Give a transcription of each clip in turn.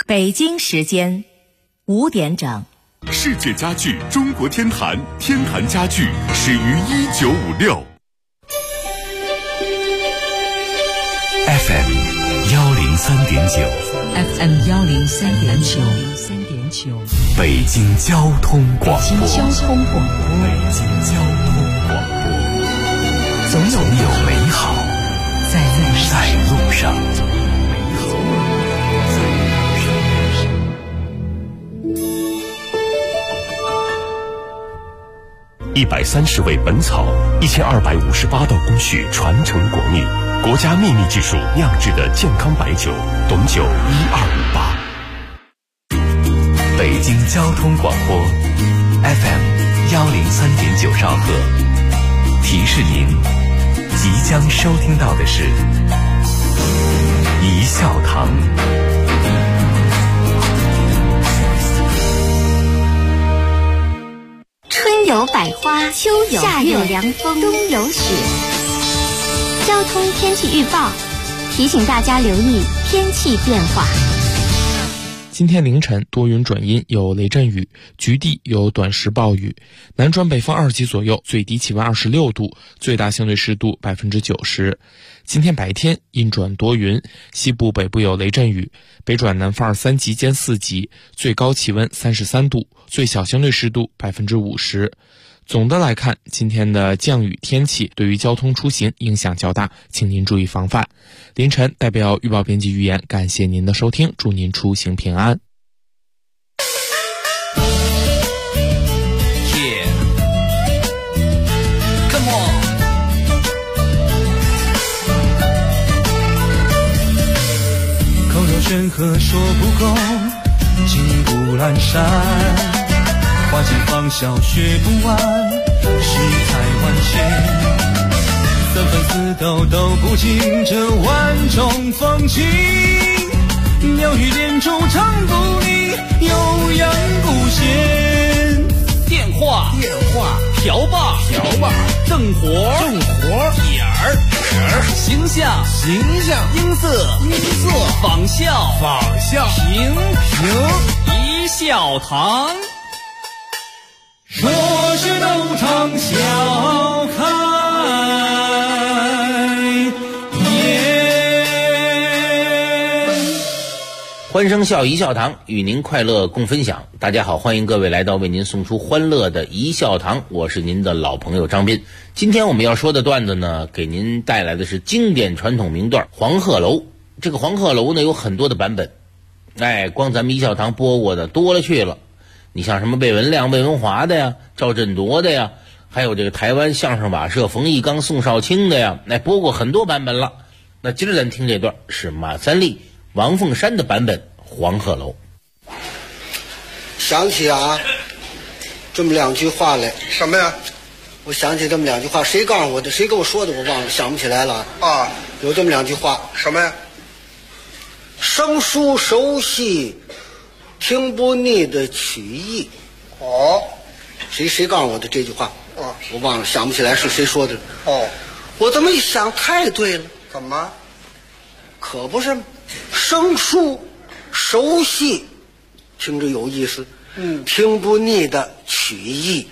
北京时间5点整。 世界家具中国天坛，天坛家具始于1956。FM 103.9，FM 103.9， 北京交通广播， 北京交通广播， 总有美好在路上。130味本草，1258道工序传承国秘，国家秘密技术酿制的健康白酒，董酒1258。北京交通广播 FM 103.9兆赫，提示您即将收听到的是一笑堂。 春有百花，秋有夏有凉风，冬有雪。交通天气预报提醒大家留意天气变化。 今天凌晨多云转阴，有雷阵雨，局地有短时暴雨，南转北风2级左右，最低气温26度，最大相对湿度90%。今天白天阴转多云，西部北部有雷阵雨，北转南风3级兼4级，最高气温33度，最小相对湿度50%。总的来看，今天的降雨天气对于交通出行影响较大，请您注意防范。凌晨代表预报编辑预言，感谢您的收听，祝您出行平安。 口若悬河说不够，金不阑珊，花间芳笑学不完，世态万千，三分四斗都不尽这万种风情，鸟语点烛唱不腻，悠扬不闲。电话瓢把正活点儿形象音色仿效平一笑堂。说是斗场笑开颜， 欢声笑一笑堂，与您快乐共分享。大家好，欢迎各位来到为您送出欢乐的一笑堂，我是您的老朋友张斌。今天我们要说的段子呢，给您带来的是经典传统名段《黄鹤楼》。这个黄鹤楼呢有很多的版本，光咱们一笑堂播过的多了去了。你像什么魏文亮、魏文华的呀，赵振铎的呀，还有这个台湾相声瓦舍冯一刚、宋少卿的呀，播过很多版本了。那今儿咱听这段是马三立、王凤山的版本《黄鹤楼》。 想起这么两句话来。 什么呀？ 我想起这么两句话，谁告诉我的？谁跟我说的？我忘了，想不起来了啊。有这么两句话。 什么呀？ 生疏熟悉，听不腻的曲艺。 哦， 谁告诉我的这句话？我忘了，想不起来是谁说的。我这么一想，太对了。 怎么？ 可不是吗？生疏熟悉，听着有意思。听不腻的曲艺。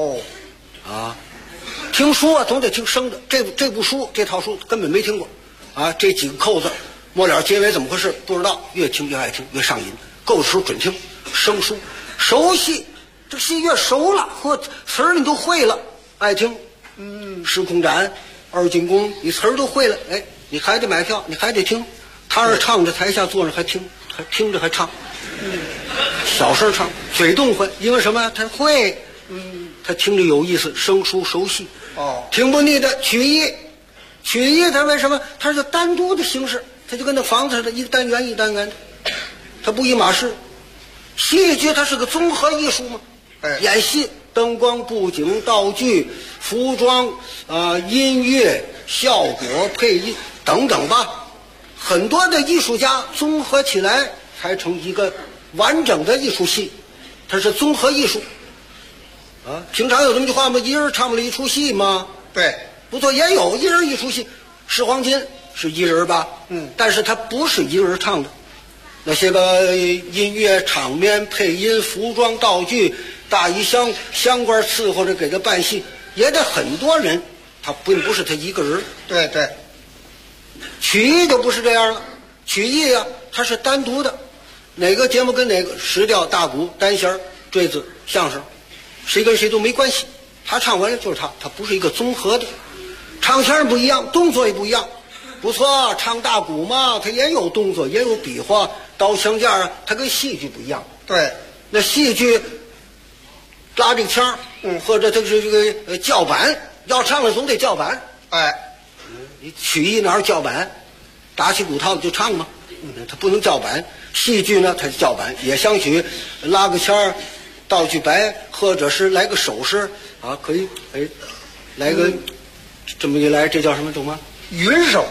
听书总得听生的。这部书，这套书根本没听过这几个扣子末了结尾怎么回事不知道，越听越爱听，越上瘾，够的时候准听。生疏熟悉，这戏越熟了，词儿你都会了，爱听。时空斩、二进宫，你词儿都会了，你还得买票，你还得听。他是唱着，台下坐着还听，还听着还唱。小声唱，嘴动会，因为什么？他会。他听着有意思，生疏熟悉。听不腻的曲艺。曲艺它为什么？它是单独的形式，它就跟那房子似的，一单元一单元的，它不一码事。戏剧它是个综合艺术嘛。演戏，灯光、布景、道具、服装音乐、效果、配音等等吧，很多的艺术家综合起来才成一个完整的艺术戏，它是综合艺术。平常有这么句话吗？一人唱不了一出戏吗？ 对， 不错，也有一人一出戏。《十黄金》是一人吧？但是他不是一人唱的， 那些个音乐、场面、配音、服装、道具、大衣箱、相官伺候着给他办戏，也得很多人，他并不是他一个人。 对对， 曲艺就不是这样了，曲艺啊，它是单独的，哪个节目跟哪个，石调、大鼓、单弦、坠子、相声，谁跟谁都没关系。他唱完了就是他不是一个综合的，唱腔不一样，动作也不一样。不错，唱大鼓嘛，它也有动作，也有比划，刀枪架啊，它跟戏剧不一样。 对， 那戏剧拉这个腔，或者它是这个叫板，要唱了总得叫板。 哎， 你曲艺哪有叫板？打起鼓套就唱嘛，它不能叫板。戏剧呢，它是叫板，也相许拉个腔儿，道具白，或者是来个手势啊，可以来个这么一来，这叫什么懂吗？ 云手。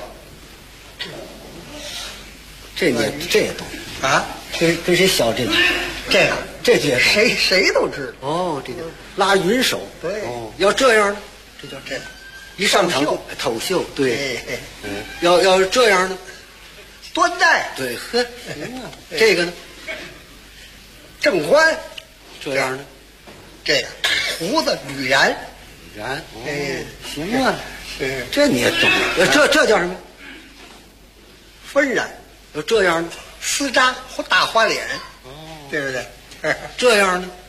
这也懂啊？ 跟谁学这个？这也懂谁都知道。 哦，这个拉云手。 对。 哦，要这样呢，这叫这样。一上场透秀，对。要这样呢， 端带。 对，呵，行啊。这个呢， 正欢。 这样呢， 这个胡子吕然。 然，行啊。这你也懂。这叫什么？ 纷然。 要这样呢， 丝扎大花脸。哦，对不对？ 这样呢，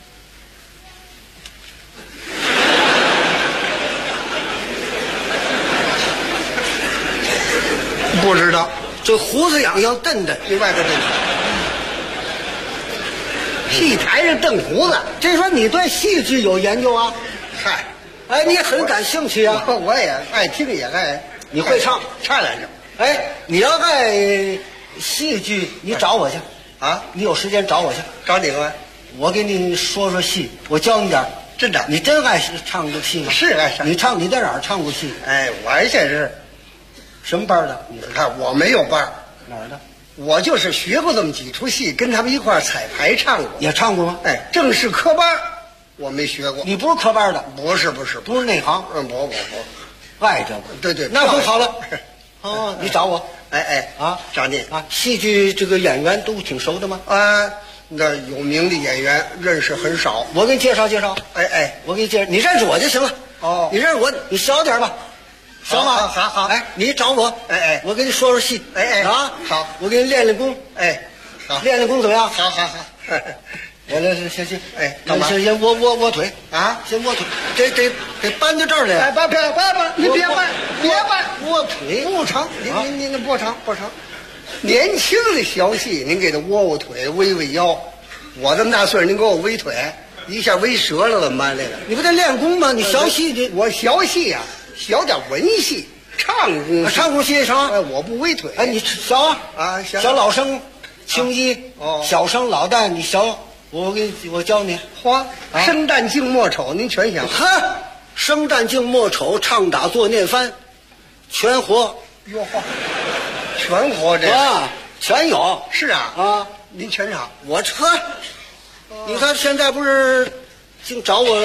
不知道。 这胡子痒痒瞪瞪， 另外个这个戏台上瞪胡子， 这说你对戏剧有研究啊？ 嗨， 哎，你很感兴趣啊？ 我也爱听，也爱。 你会唱来着？ 哎，你要爱戏剧，你找我去啊！ 你有时间找我去， 找你们， 我给你说说戏，我教你点。 真的， 你真爱唱这戏吗？ 是爱唱。 你在哪儿唱过戏？ 哎，我现在是什么班的？ 你看我没有班， 哪儿的？ 我就是学过这么几出戏，跟他们一块儿彩排唱过。 也唱过吗？ 哎，正式科班我没学过。 你不是科班的？ 不是， 不是内行。 不， 爱这个。 对， 那很好了。哦，你找我。 哎啊，找你啊！戏剧这个演员都挺熟的吗？ 啊，那有名的演员认识很少。 我给你介绍介绍。 哎， 我给你介绍，你认识我就行了。 哦， 你认识我，你小点吧。行吗？ 好。 哎，你找我。 哎， 我给你说说戏。 哎啊， 好， 我给你练练功。 哎，好， 练练功怎么样？ 好。 我这行。 哎，干嘛？ 先窝腿啊！ 先窝腿，得搬到这儿来。 哎，搬，你别搬， 窝腿不成，您不成。年轻的小戏，您给他窝腿，微腰。我这么大岁数，您给我微腿，一下微折了，怎么办？这个你不得练功吗？你学戏我学戏啊，学点文戏，唱功戏成。 哎，我不微腿。 哎，你学啊，小老生、青衣，小生、老旦，你学。我教你， 生旦净末丑，您全想。 生旦净末丑，唱打坐念翻，全活。 哟呵，全活这啊，全有。 是啊，您全唱。 我你看现在不是净找我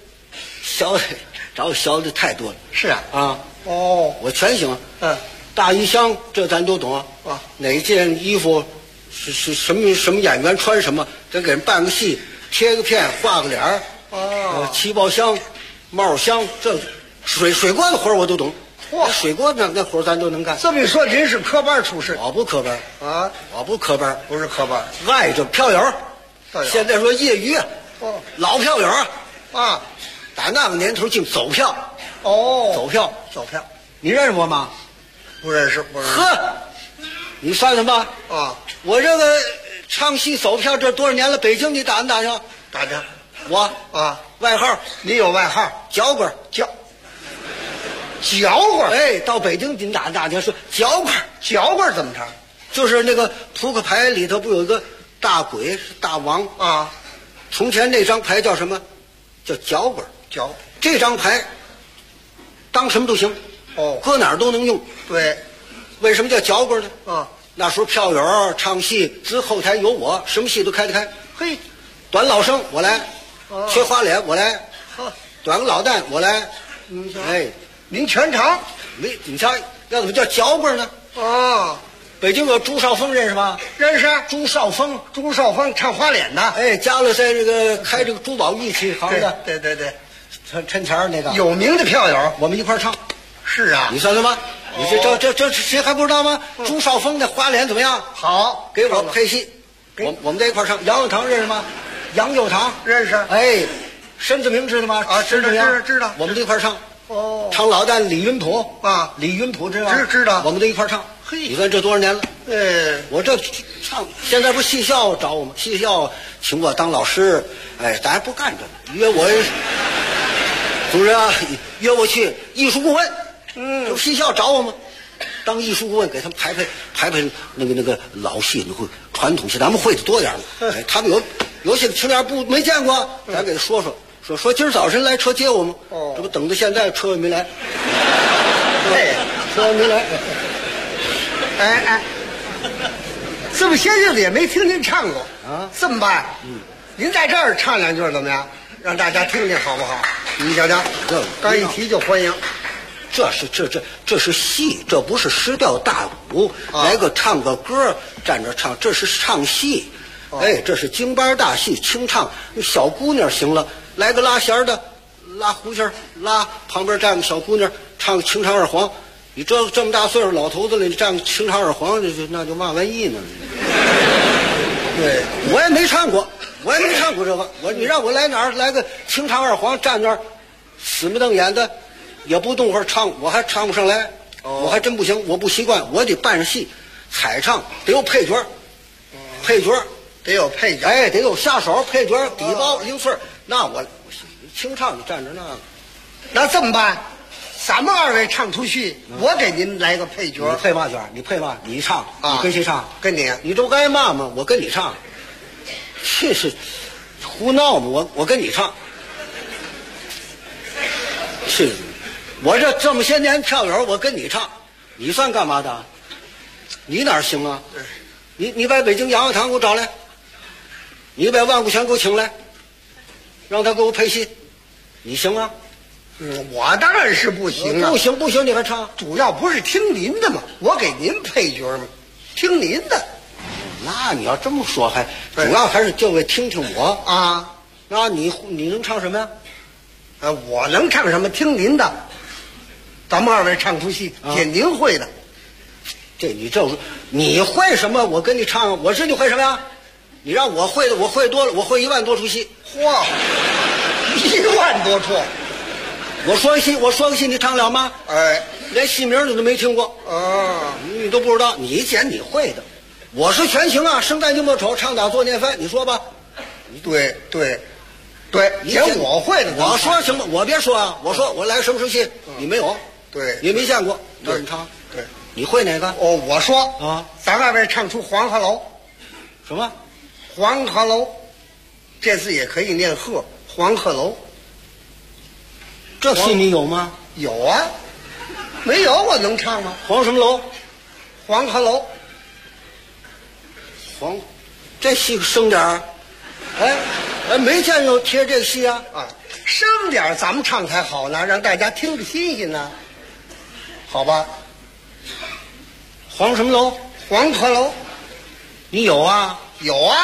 学的太多了。 是啊，我全行。大衣箱这咱都懂啊。哪件衣服是什么演员穿什么，得给人办个戏，贴个片，画个脸儿。旗袍箱、帽箱，这水锅的活我都懂。水锅那活咱都能干。 这么一说，您是科班出身？ 我不科班啊， 我不科班， 不是科班， 爱这票友。现在说业余，老票友啊， 打那个年头净走票。走票，你认识我吗？ 不认识。 你算算吧。我这个唱戏走票这多少年了？北京你打没打去？ 打去。 我外号， 你有外号？ 嚼棍。 嚼棍。 哎，到北京你打去说嚼棍。 嚼棍怎么唱？ 就是那个扑克牌里头不有一个大鬼是大王啊？ 从前那张牌叫什么？叫嚼棍。这张牌当什么都行。搁哪儿都能用。 对。 为什么叫嚼棍呢？ 那时候票友唱戏，之后台有我，什么戏都开得开。短老生我来，缺花脸我来，短个老旦我来。您全唱。你瞧，要怎么叫嚼棍呢？ 北京有朱少峰，认识吗？ 认识。 朱少峰唱花脸的。 哎，家里在这个开这个珠宝玉器行的。 对， 抻钱那个有名的票友， 我们一块唱。 是啊， 你算算吧。你这谁还不知道吗？朱少峰的花脸怎么样？ 好， 给我配戏。我们在一块唱。杨幼堂认识吗？杨幼堂认识。 哎，申子明知道吗？ 知道。 我们在一块唱。 哦， 唱老旦李云普啊， 李云普知道吗？ 知道。 我们在一块唱。 嘿， 你看这多少年了？我这唱，现在不戏校找我吗？戏校请我当老师，哎，咱还不干这个，约我，主任啊，约我去艺术顾问。就戏校找我吗？当艺术顾问，给他们排那个老戏，那个传统戏，咱们会的多点了。哎，他们有些青年不没见过，咱给他说今儿早晨来车接我们。这不等到现在车也没来。车没来。 哎，这么些日子也没听您唱过啊？ 这么办？您在这儿唱两句怎么样？让大家听听好不好？你瞧瞧，刚一提就欢迎。 这是戏，这不是诗调大舞，来个唱个歌站着唱，这是唱戏。哎，这是京班大戏，清唱。小姑娘行了，来个拉弦的，拉胡琴，拉旁边站个小姑娘唱清唱二黄。你这么大岁数老头子了，你站个清唱二黄，那就嘛玩意呢？对，我也没唱过这个。你让我来哪儿来个清唱二黄，站那儿死不瞪眼的。也不动会儿唱，我还唱不上来，我还真不行，我不习惯，我得扮上戏，彩唱得有配角， 得有配角， 哎，得有下手配角，底包零碎。那我清唱你站着那这么办？咱们二位唱出戏，我给您来个配角。 你配嘛角？你配嘛？你唱，你跟谁唱？ 跟你。 你都该骂嘛？我跟你唱，这是胡闹嘛？我跟你唱，是。我这么些年票友，我跟你唱，你算干嘛的？你哪儿行啊？你把北京洋堂给我找来，你把万古祥给我请来，让他给我配戏，你行啊？ 我当然是不行啊！ 不行，你还唱？ 主要不是听您的嘛，我给您配角嘛，听您的。 那你要这么说，还主要还是就为听听我啊。 那你能唱什么呀？ 我能唱什么？听您的。咱们二位唱出戏，演您会的。你会什么？我跟你唱，我知你会什么呀？你让我会的，我会多了，我会1万多出戏。 嚯，1万多出！ 我说个戏，你唱了吗？ 哎， 连戏名你都没听过你都不知道。你捡你会的，我是全行啊，生旦净末丑，唱打做念翻，你说吧。 对，捡我会的。 我说行吧，我别说啊，我说我来什么出戏，你没有。 对， 你没见过，那你唱。 对， 你会哪个？ 我说啊， 咱二位唱出黄鹤楼。 什么？ 黄鹤楼，这字也可以念鹤。黄鹤楼， 这戏你有吗？ 有啊，没有我能唱吗？ 黄什么楼？ 黄鹤楼。 这戏生点儿。哎，没见有贴这个戏啊！ 生点咱们唱才好呢，让大家听着新鲜呢。好吧， 黄什么楼？ 黄鹤楼， 你有啊？ 有啊。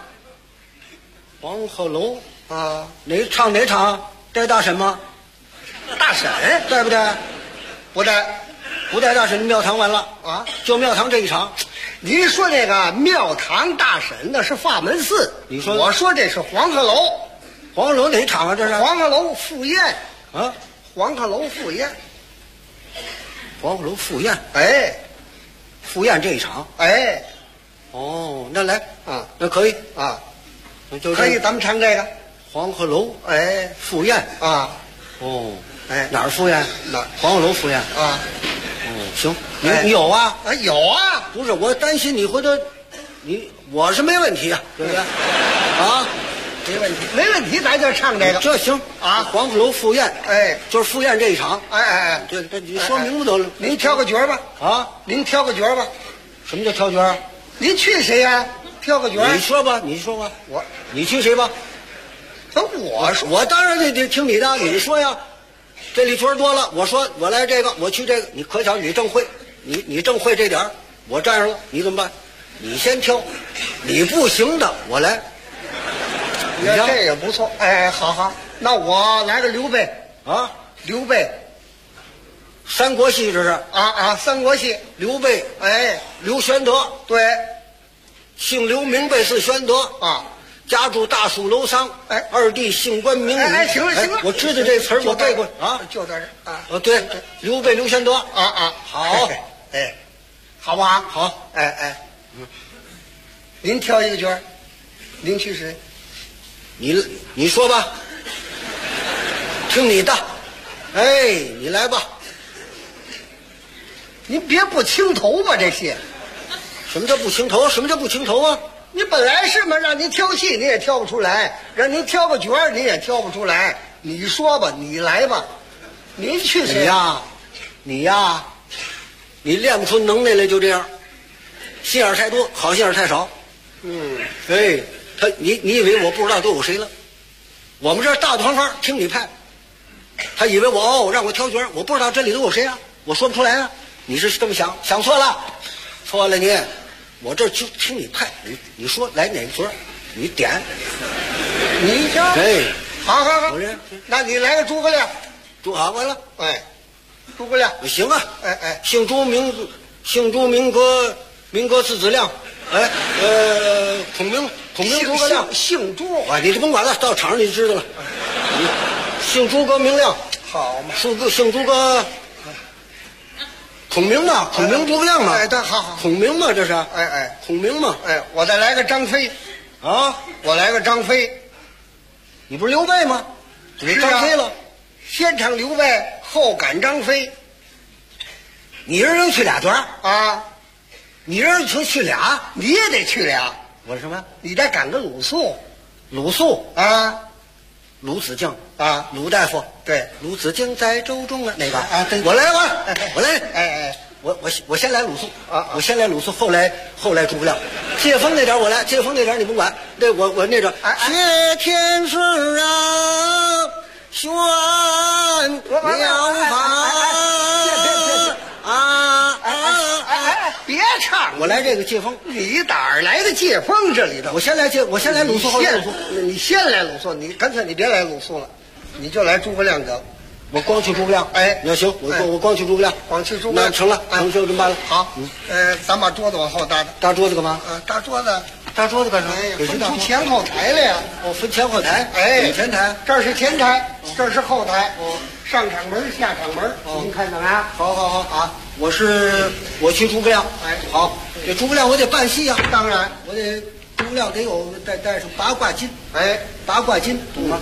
黄鹤楼啊， 唱哪场？带大婶吗？ 大婶带不带？ 不带， 不带大婶，庙堂完了啊！ 就庙堂这一场。 您说这个庙堂大婶那是法门寺， 你说我说这是黄鹤楼。 黄鹤楼哪场啊？这是黄鹤楼赴宴啊！ 黄鹤楼赴宴， 黄鹤楼赴宴， 哎， 赴宴这一场， 哎， 那来啊， 那可以啊， 就可以，咱们唱这个黄鹤楼， 哎， 赴宴啊， 哎，哪儿赴宴？黄鹤楼赴宴啊。 行，你有啊？ 有啊， 不是我担心你回头，我是没问题啊，对不对？啊， 没问题，咱就唱这个。 这行啊，黄鹤楼赴宴， 哎， 就是赴宴这一场。 哎， 这你说名字得了。 您挑个角吧。 啊， 您挑个角吧。 什么叫挑角？ 您去谁呀？挑个角。 你说吧。你去谁吧？ 我说， 我当然得听你的，你说呀。这里角多了，我说我来这个，我去这个，你可巧你正会，你正会这点儿， 我站上了，你怎么办？你先挑，你不行的我来。 你看这也不错。哎，好好，那我来个刘备啊， 刘备三国戏这是三国戏。 刘备， 哎， 刘玄德， 对姓刘，名备，字玄德啊， 家住大树楼桑。 哎， 二弟姓关，名羽。 行了行了， 我知道这词儿，我背过啊， 就在这啊。 对，刘备刘玄德好，哎，好不好？ 好， 哎，您挑一个角儿，您去谁？ 你说吧，听你的。哎，你来吧。 您别不清头吧这些。 什么叫不清头？什么叫不清头啊？ 你本来是嘛，让您挑戏你也挑不出来，让您挑个角儿你也挑不出来。你说吧，你来吧，您去谁你呀，你练不出能耐来，就这样，心眼太多，好心眼太少。哎，你以为我不知道都有谁了？我们这儿大团方听你派，他以为我让我挑角，我不知道这里都有谁啊，我说不出来啊。你是这么想错了，错了你。我这就听你派，你说来哪个角，你点。 你挑。 哎， 好，那你来个诸葛亮。 完了。 哎，诸葛亮行啊。 哎， 姓朱名哥字子亮。哎，孔明诸葛亮， 姓朱啊，你就甭管了，到场上你就知道了。姓诸葛明亮， 好嘛， 姓诸葛，孔明呢？孔明诸葛亮嘛。 哎，好， 孔明嘛，这是。 哎， 孔明嘛。 哎，我再来个张飞。 啊， 我来个张飞。 你不是刘备吗？你张飞了。 先唱刘备，后赶张飞。 你一人去俩角啊？ 你一人去俩， 你也得去俩。 我什么？ 你得赶个鲁肃。 鲁肃啊， 鲁子敬啊， 鲁大夫。 对， 鲁子敬在舟中啊，那个啊，对， 我来。 哎， 我先来鲁肃啊， 我先来鲁肃，后来诸葛亮。借风那点我来，借风那点你甭管。那我那个谢天师啊，玄妙法别唱， 我来这个借风。 你哪儿来的借风？这里头， 我先来鲁肃，后来鲁肃。 你先来鲁肃，你干脆你别来鲁肃了，你就来诸葛亮得。 我光去诸葛亮。 哎， 那行，我光去诸葛亮， 光去诸葛亮。 那成了，就这么办了。 好，咱把桌子往后搭搭。 搭桌子干嘛？ 搭桌子干什么？ 分出前后台来呀。 分前后台。 哎， 前台， 这是前台，这是后台。上场门，下场门，您看怎么样？ 好啊！我去诸葛亮。 哎， 好，这诸葛亮我得办戏啊。 当然， 我得诸葛亮得有带上八卦金。 哎， 八卦金懂吗？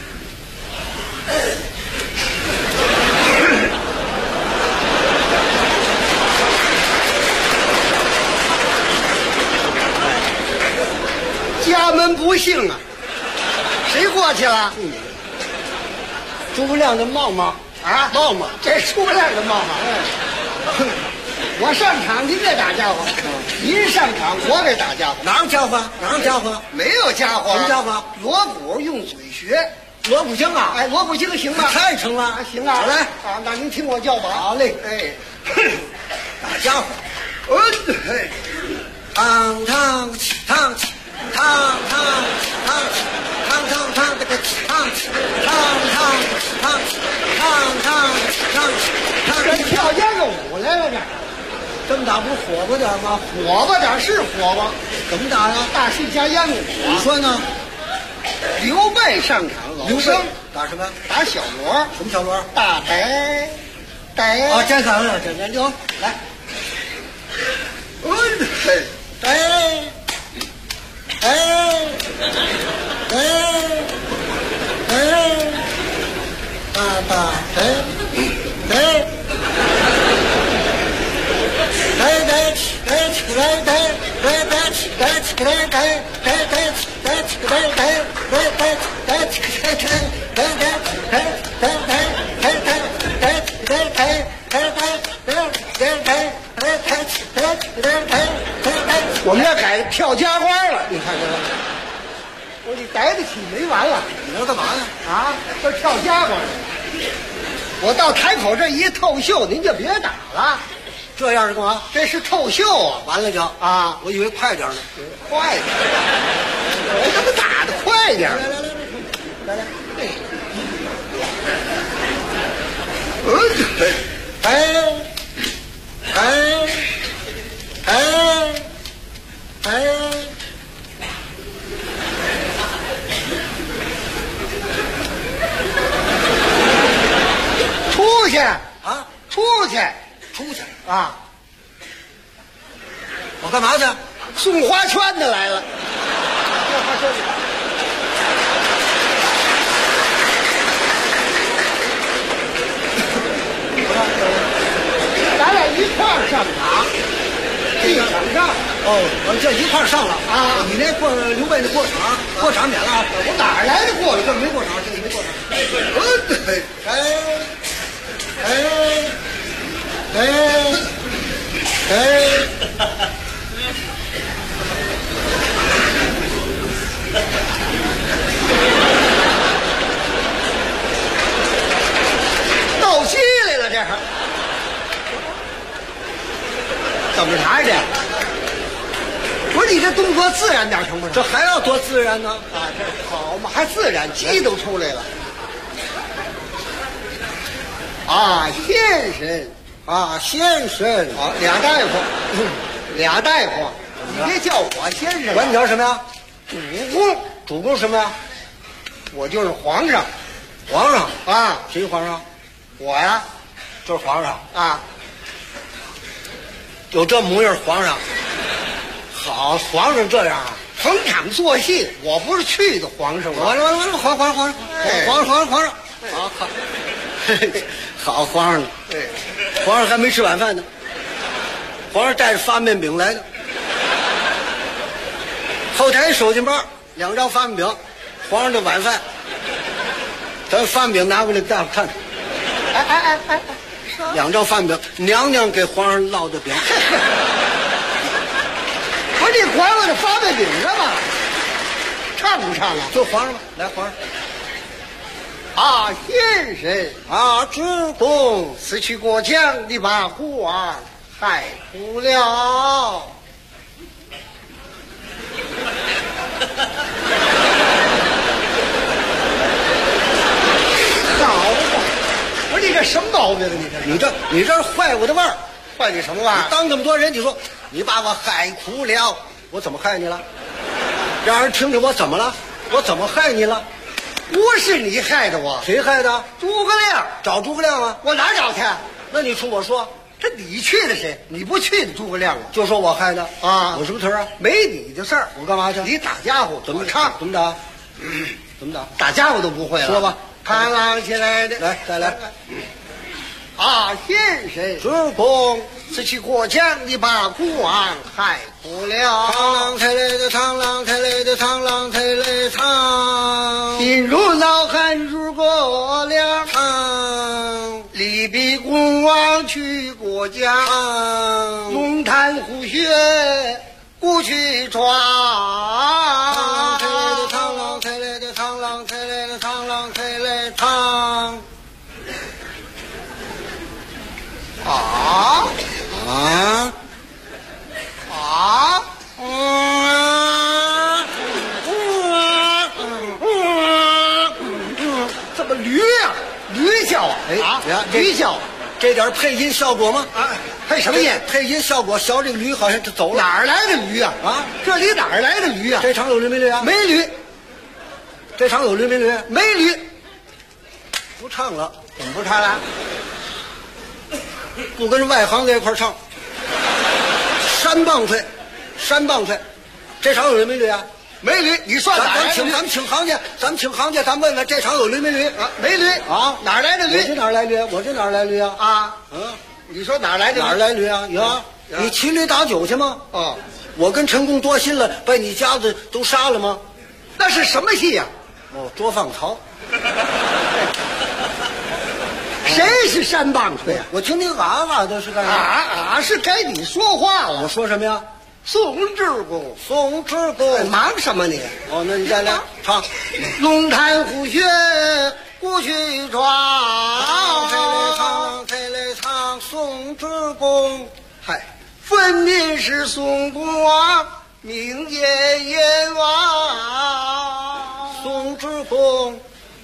家门不幸啊！谁过去了？ 诸葛亮的帽帽啊， 帽帽， 这诸葛亮的帽帽。我上场您给打家伙，您上场我给打家伙。 哪有家伙？ 没有家伙。 什么家伙？ 锣鼓用嘴学。 锣鼓经啊？ 哎，锣鼓经行吗？ 太成了。 行啊。 好来啊，那您听我叫吧。 好嘞。 哎， 打家伙。 嘿， 唱唱唱。 跟跳秧歌舞来了这， 这么打不是火爆点吗？ 火爆点是火爆， 怎么打呀？ 大戏加秧歌舞。 你说呢？ 刘备上场，老生打什么？ 打小锣。 什么小锣？ 大白啊，这看了，这刘来。 我们要改跳家花了，你看这个，我你逮得起没完了。 你要干嘛呢？ 啊，这跳家花。我到台口这一透袖，您就别打了。 这样是干嘛？ 这是透袖啊！ 完了就啊， 我以为快点呢。 快点，我怎么打的快点？ 来， 出去啊， 出去啊！ 我干嘛去？ 送花圈的来了。花圈咱俩一块儿上场，地场上。 我这一块儿上了啊！ 你那刘备那过场免了啊！ 我哪儿来的过这没过场，这没过场。 斗鸡来了，这是怎么查去？不是你这动作自然点成不成？ 这还要多自然呢？ 啊，这好嘛，还自然，鸡都出来了。啊，先生， 啊，先生， 好，俩大夫，俩大夫，你别叫我先生， 管你叫什么呀？ 主公， 主公什么呀？ 我就是皇上皇上啊， 谁皇上？ 我呀就是皇上， 啊， 有这模样皇上。好，皇上这样啊， 逢场作戏，我不是去的皇上吗？ 完了，皇上， 哎皇上，好，好皇上呢， 对， 皇上还没吃晚饭呢，皇上带着发面饼来的，后台手巾包2张发面饼，皇上的晚饭，咱发面饼拿过来大夫看看，2张发面饼，娘娘给皇上烙的饼。 不是你管我这发面饼干嘛？唱不唱啊？ 做皇上吧，来皇上。 啊，先生， 啊，主公， 此去过江，你把孤儿害苦了。好吧，不是你这什么毛病啊？ 你这坏我的味儿， 坏你什么玩意儿？ 当这么多人，你说你把我害苦了，我怎么害你了？让人听着我怎么了？我怎么害你了？ 不是你害的我， 谁害的？ 诸葛亮， 找诸葛亮啊！ 我哪找去？ 那你出我说， 这你去的谁？你不去的诸葛亮啊？ 就说我害的啊！ 我什么词啊？ 没你的事儿， 我干嘛去？ 你打家伙怎么唱？ 怎么打？怎么打？ 打家伙都不会了。 说吧， 螳螂起来的， 来，再来。 啊，先生， 主公， 此去过江，你把孤儿害苦了。 螳螂抬来的螳螂抬来的螳螂抬来螳， 心如恼恨如葛亮。离别公王去过江，龙潭虎穴不去闯。 螳螂抬来的螳螂抬来的螳螂抬来螳。 啊啊啊！怎么驴呀？驴叫啊！啊，驴叫， 这点配音效果吗？ 啊，配什么音？ 配音效果，小这个驴好像就走了。 哪儿来的驴啊？ 啊， 这里哪儿来的驴啊？ 这场有驴没驴啊？ 没驴， 这场有驴没驴？ 没驴， 不唱了， 怎么不唱了？ 不跟外行在一块儿唱。山棒槌，山棒槌，这场有驴没驴啊？ 没驴，你算哪儿来的驴？ 咱们请行家，咱问问这场有驴没驴啊？没驴啊？ 哪儿来的驴？ 我这哪儿来驴？我这哪儿来驴啊？ 啊，你说哪儿来的驴？ 哪儿来驴啊？有，你骑驴打酒去吗？ 哦， 我跟陈宫多心了，把你家子都杀了吗？ 那是什么戏呀？ 哦，捉放曹。 谁是山棒槌啊？ 我听听啊的是干啥？ 是该你说话了。 我说什么呀？ 宋知公， 宋知公， 忙什么你？ 哦，那你再来唱。 龙潭虎穴不去闯， 抬来唱，宋知公， 分明是宋公王命见阎王。 宋之公，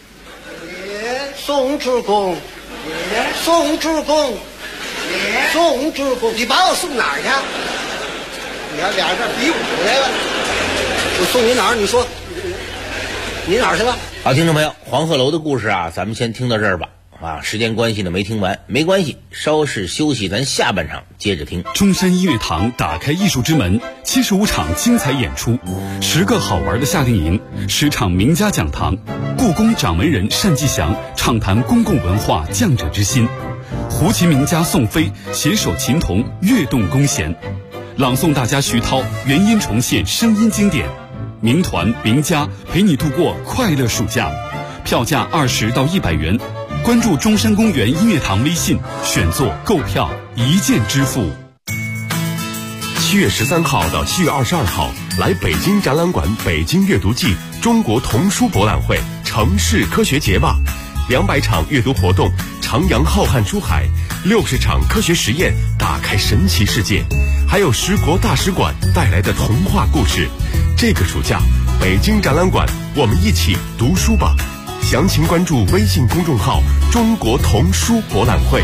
宋之公，宋之公，宋之公， 你把我送哪儿去？你看俩人这比武来了。 我送你哪儿？你说，你哪儿去了？ 好，听众朋友，黄鹤楼的故事啊，咱们先听到这儿吧。时间关系呢，没听完，没关系，稍事休息，咱下半场接着听。 中山音乐堂打开艺术之门，75场精彩演出，10个好玩的夏令营，10场名家讲堂，故宫掌门人单霁翔畅谈公共文化匠者之心，胡琴名家宋飞携手琴童跃动弓弦，朗诵大家徐涛原音重现声音经典，名团名家陪你度过快乐暑假，票价20到100元。关注中山公园音乐堂微信，选座购票一键支付。 7月13号到7月22号，来北京展览馆北京阅读季中国童书博览会城市科学节吧，200场阅读活动，徜徉浩瀚书海，60场科学实验，打开神奇世界，还有10国大使馆带来的童话故事。这个暑假，北京展览馆，我们一起读书吧。详情关注微信公众号中国童书博览会。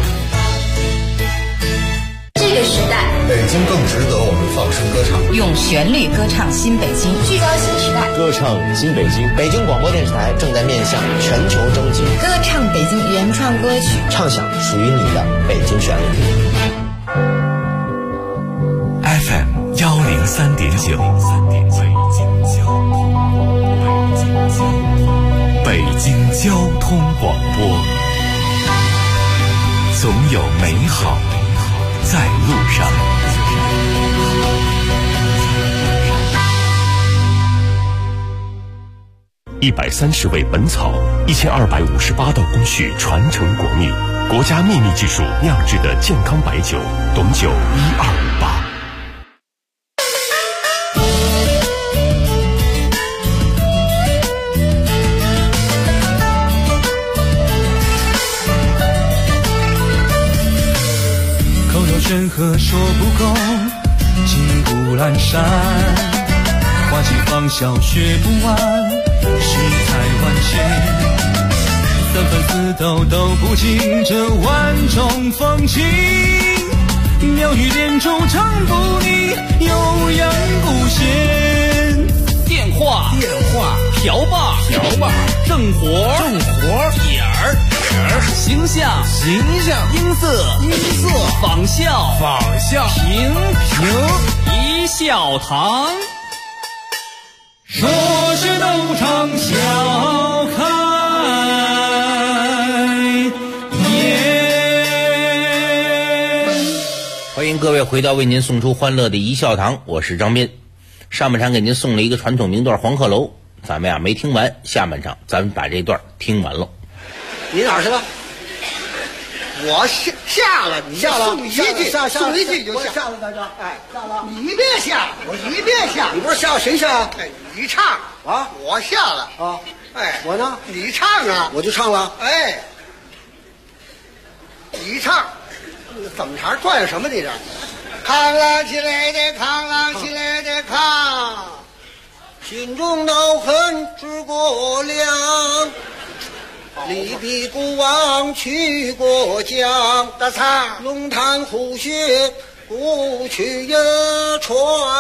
这个时代， 北京更值得我们放声歌唱， 用旋律歌唱新北京， 聚焦新时代， 歌唱新北京。北京广播电视台正在面向全球征集， 歌唱北京原创歌曲， 唱响属于你的北京旋律。 FM 103.9，北京交通广播，总有美好在路上。 130味本草，1258道工序传承国秘，国家秘密技术酿制的健康白酒，董酒1258。 山河说不够，金谷阑珊，花季芳笑学不完，诗才万千，三分四斗都不尽这万种风情，妙语连珠唱不腻，悠扬不闲。 电话瓢把正活点儿形象音色仿效平一笑堂， 说是斗场笑开颜。 欢迎各位回到为您送出欢乐的一笑堂，我是张斌。上半场给您送了一个传统名段《黄鹤楼》，咱们没听完，下半场咱们把这段听完了。 你哪儿去了？ 我下了，你下了， 送一句，送一句就下了，大家，哎，下了。 你别下，你别下， 你不是下谁下？ 哎，你唱啊， 我下了啊， 哎， 我呢？ 你唱啊， 我就唱了。 哎，你唱，怎么茬转什么你这？扛了起来的扛，扛起来的扛， 心中恼恨直过梁。离别故往去过江， 大唱龙潭虎穴故去也传。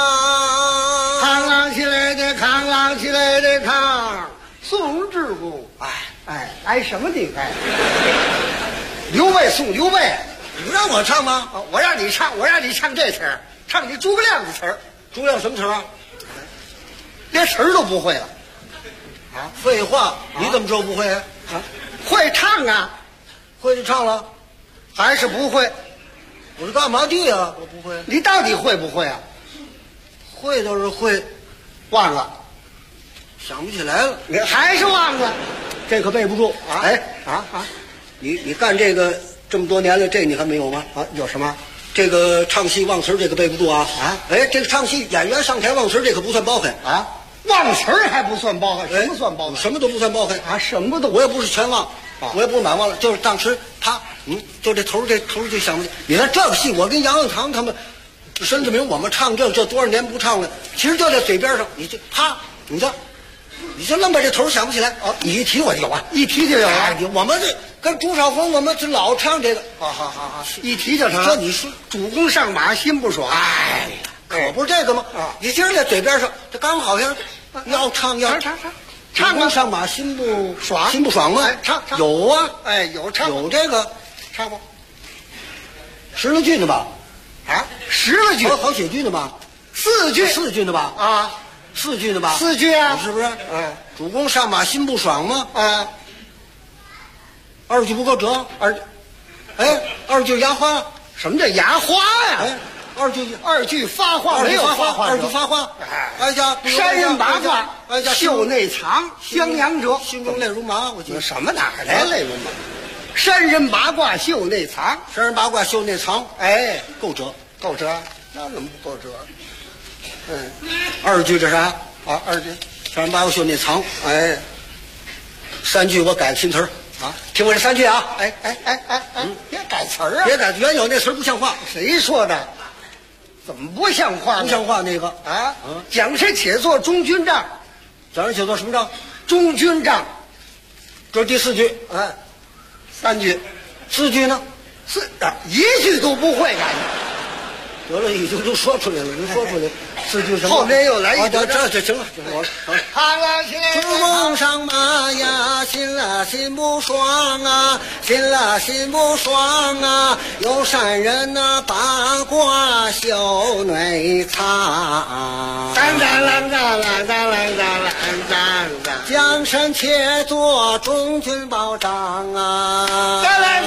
扛起来的扛，扛起来的扛，宋之公，哎什么你哎？刘备送刘备， 你让我唱吗？ 我让你唱这词儿，唱你诸葛亮的词儿。 诸葛亮什么词儿啊？ 连词儿都不会了。 啊，废话，你怎么知道不会啊？ 会唱啊， 会就唱了， 还是不会？ 我是干嘛的呀？我不会。 你到底会不会啊？ 会倒是会， 忘了， 想不起来了。 你还是忘了， 这可背不住啊！哎你干这个这么多年了，这你还没有吗？ 啊，有什么？ 这个唱戏忘词，这个背不住啊！哎，这个唱戏演员上台忘词，这可不算包涵啊！忘词儿还不算包涵，什么算包涵？ 什么都不算包涵啊！什么都我也不是全忘，我也不是满忘了，就是当时他就这头就想不起。你看这个戏，我跟杨永堂他们申子明，我们唱这多少年不唱了，其实就在嘴边上，你就啪，你就愣把这头想不起来。哦，你一提我就有啊， 一提就有啊。 我们这跟朱少峰，我们这老唱这个。 好，一提就成。 这你说主公上马心不爽， 哎，可不是这个吗？啊，你今儿在嘴边上，这刚好像要唱。唱吧，上马心不爽吗？ 唱有啊， 哎，有唱有这个唱不 10来句呢吧？ 啊，10来句， 好写句呢吧 ？4句呢吧？ 啊 ，4句呢吧 ？4句啊， 是不是？主公上马心不爽吗？ 啊 ，2句不够折，2句牙花。 什么叫牙花呀？ 哎 ，2句发话，没有发话 ，2句发话。哎呀， 山人八卦， 哎呀， 袖内藏，襄阳者， 心中泪如麻。我记得什么哪来泪如麻？山人八卦袖内藏， 山人八卦袖内藏。 哎， 够折， 那怎么不够折 ？2句这啥啊？2句山人八卦袖内藏。哎，3句我改新词儿啊，听我这3句啊。 哎，别改词儿啊！ 别改，原有那词儿不像话。 谁说的？怎么不像话呢？ 不像话那个啊！蒋氏且作中军帐， 蒋氏且作什么帐？ 中军帐。 这是第4句。 哎，3句 ，4句呢 ？1句都不会感觉。得了，已经都说出来了，你说出来4句什么？ 后面又来一段， 这行了，我看了起来， 主公上马呀，心不爽啊，心不爽啊，有山人呐八卦袖内藏。江山且作中军保障啊，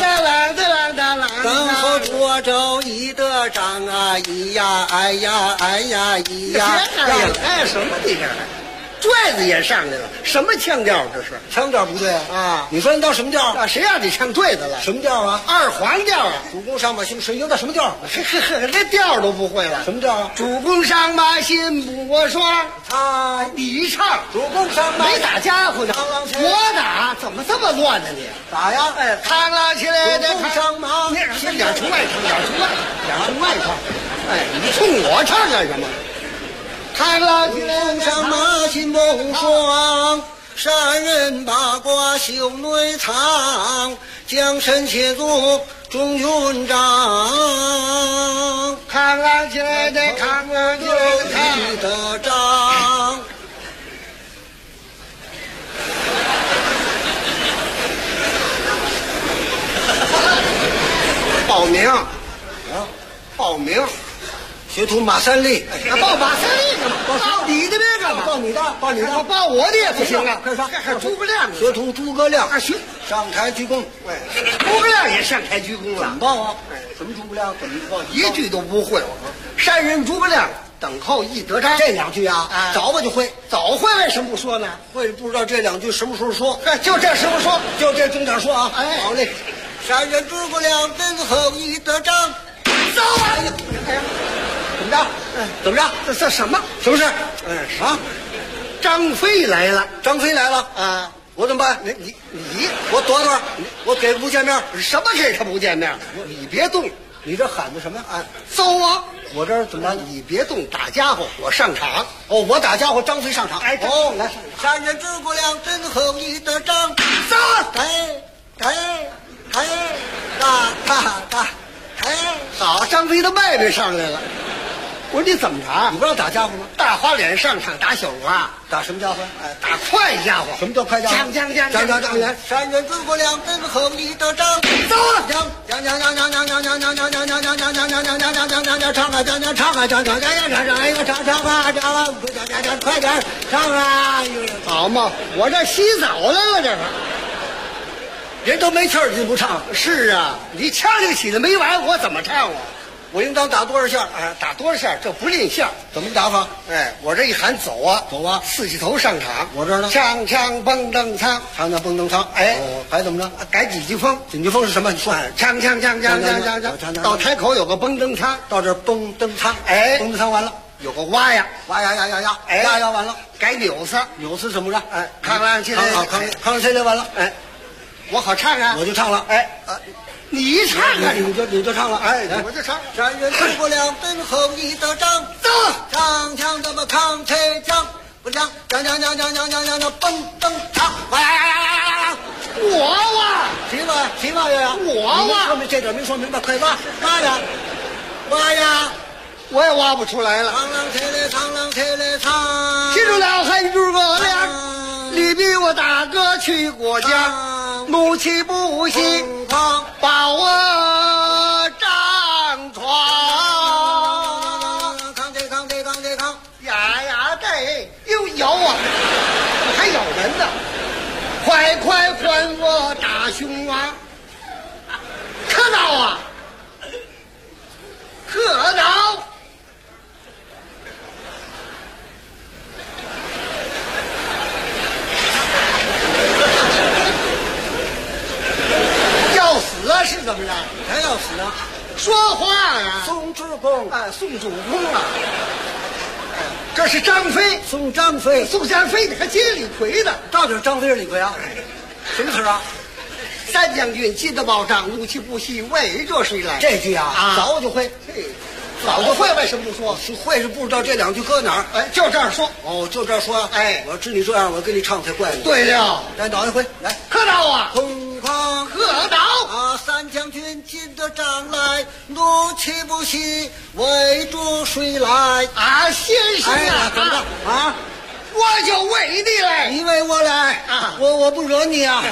等候涿州一得仗啊，咿呀哎呀咿呀。 哎，什么地方？拽子也上来了，什么腔调？这是腔调不对啊！你说你到什么调啊？谁让你唱对的了？ 什么调啊 ？2黄调啊！ 主公上马心水应到什么调？ 连调都不会了。 什么调啊？ 主公上马心不爽，你唱。 主公上马没打家伙呢，我打，怎么这么乱呢你？ 打呀！ 哎，扛了起来的上马， 先点从外唱，点从外唱。哎，你冲我唱干什么？看了主公上马心不爽，山人八卦袖内藏，江山且作中军帐。 看了起来的看了起来的仗。 报名啊！报名。 学徒马三立， 报马三立干嘛？报你的呗干嘛？ 报你的， 报我的也不行啊！ 干啥？ 诸葛亮， 学徒诸葛亮，上台鞠躬。 诸葛亮也上台鞠躬了。 怎么报啊？什么诸葛亮？怎么报？ 一句都不会。山人诸葛亮等候一得章， 这2句啊，早我就会， 早会为什么不说呢？ 会不知道这2句什么时候说？ 就这时候说， 就这重点说啊！ 哎， 好嘞。山人诸葛亮等候一得章， 走啊！ 怎么着？ 这什么事？ 张飞来了啊！我怎么办？ 你我躲，我给不见面。 什么给他不见面？你别动！ 你这喊的什么？ 走啊！ 我这怎么办？ 你别动，打家伙，我上场。 哦，我打家伙，张飞上场。 哎， 来，山人诸葛亮等候一得章， 走！好，张飞的妹妹上来了。我说你怎么着？ 你不让打家伙吗？ 大花脸上场打小锣， 打什么家伙？ 打快家伙。 什么叫快家伙？ 讲。 山人诸葛亮等候一得章， 走了。 唱啊！快点唱啊！ 好嘛，我这洗澡来了，这是。 人都没气儿，你不唱？ 是啊，你腔里起的没完，我怎么唱啊？ 我应当打多少下？ 打多少下？这不吝下。 怎么打法？ 我这一喊走啊，4起头上场。 我这儿呢， 唱蹦蹬唱， 唱蹦蹬唱。还怎么着？ 改几句风？ 几句风是什么？你说。 唱，到台口有个蹦蹬唱， 到这蹦蹬唱。蹦蹬唱完了， 有个哇呀， 呀完了， 改扭丝怎么着？ 扛上起来， 扛上起来完了。 我好唱啊， 我就唱了。 你唱啊， 你就唱了，哎， 我就唱。 山原出不了奔后你的仗， 走， 唱唱怎么唱才唱？不唱，唱蹦蹦唱， 我哇， 谁挖呀？ 我挖， 说明这点没说明白，快挖呀，挖呀！ 我也挖不出来了。 唱啷起来唱， 记住了，还诸葛亮，你比我大哥去过江，怒气不息，把我张床。 扛， 呀对，又咬啊，还咬人呢！快还我大熊啊！可恼啊！可恼！要死啊？是怎么着？ 还要死啊？ 说话啊！ 宋主公， 宋主公啊！这是张飞， 宋张飞， 宋张飞，你还接李逵的？ 到底是张飞是李逵啊？什么词啊？ 三将军记得保障，怒气不息，为着谁来？ 这句啊，早就会， 早就会，为什么不说？ 会是不知道这两句搁哪儿？ 哎，就这样说。 哦，就这样说。 哎， 我知你这样，我给你唱才怪呢。 对了， 来倒一回，来， 可恼啊！ 空旷可恼啊！三将军进得帐来，怒气不息，围住谁来？ 啊，先生啊， 怎么着啊？ 我就为你来， 你为我来啊！ 我不惹你啊！